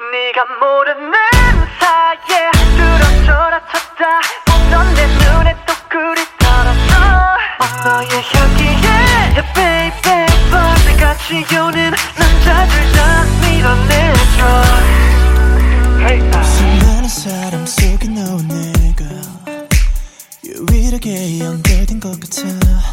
네가 모르는 사이에 들어져라 쳤다 보던 내 눈에 또 꿀이 떨어져 너의 향기에 baby 벌새같이 오는 남자들 다 밀어내줘 수많은 사람 속에 너와 내가 유일하게 연결된 것 같아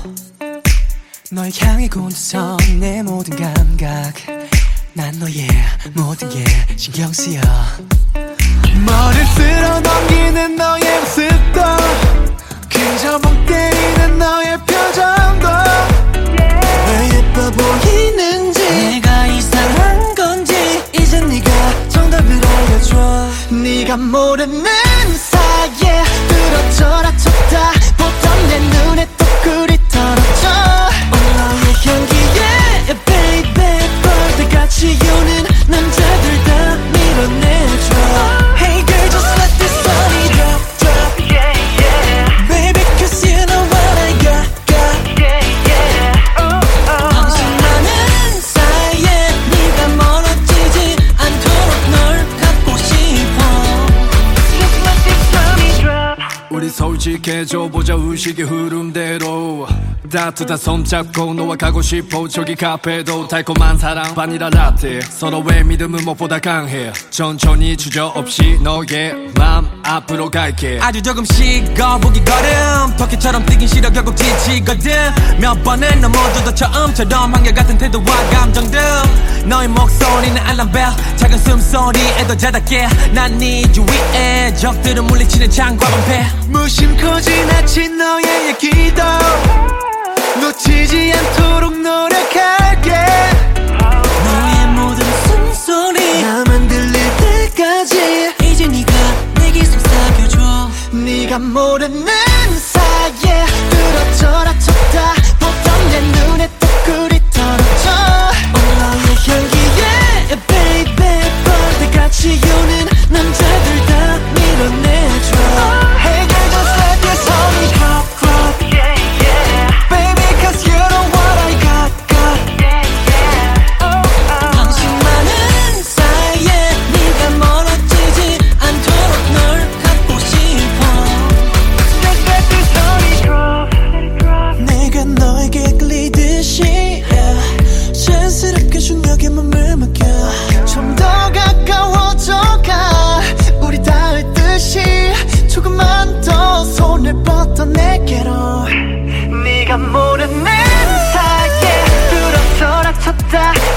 널 향해 곤두선 내 모든 감각 난 너의 모든 게 신경 쓰여 머리를 쓸어 넘기는 너의 모습도 그저 멍 때리는 너의 표정도 왜 예뻐 보이는지 내가 이상한 건지 이젠 네가 정답을 알려줘 네가 모르는 사이에 들어져라 쳤다 보던 내 눈에 또 꿀이 떨어져 너의 향기에 baby 벌떼같이 오는 남자들 다 밀어내줘 Hey girl just let this body drop drop yeah yeah Baby cause you know what I got yeah yeah 당신 많은 사이에 네가 멀어지지 않도록 널 갖고 싶어 Just let this body drop 우리 솔직해져 보자 의식의 흐름대로 따뜻한 손 잡고 너와 가고 싶어 저기 카페도 달콤한 사랑 바닐라 라떼 서로의 믿음은 무엇보다 강해 천천히 주저없이 너의 맘 앞으로 갈게 아주 조금씩 거북이 걸음 토끼처럼 뛰긴 싫어 결국 지치거든 몇 번은 넘어져도 처음처럼 한결같은 태도와 감정들 너의 목소리는 알람벨 작은 숨소리에도 자답게 난 네 주위에 적들을 물리치는 장과방패 무심코 지나친 너의 얘기도 놓치지 않도록 노력할게 너의 모든 숨소리 나만 들릴 때까지 이제 네가 내게 속삭여줘 네가 모르는 사이에 들어져라 쳤다 보던 내 눈에 또 꿀이 떨어져 너의 향기에 baby 벌떼같이 오는 남자들 다 밀어내줘 Hey girl just let this honey drop drop yeah yeah Baby cause you know what I got yeah yeah 당신 많은 사이에 네가 멀어지지 않도록 널 갖고 싶어 Just let this body drop let it drop 내가 너에게 끌리듯이 자연스럽게 중력에 몸을 맡겨 좀 더 가까워져가 우리 닿을 듯이 조금만 더 손을 뻗어 내게로 네가 모르는 사이에 들어서라 쳤다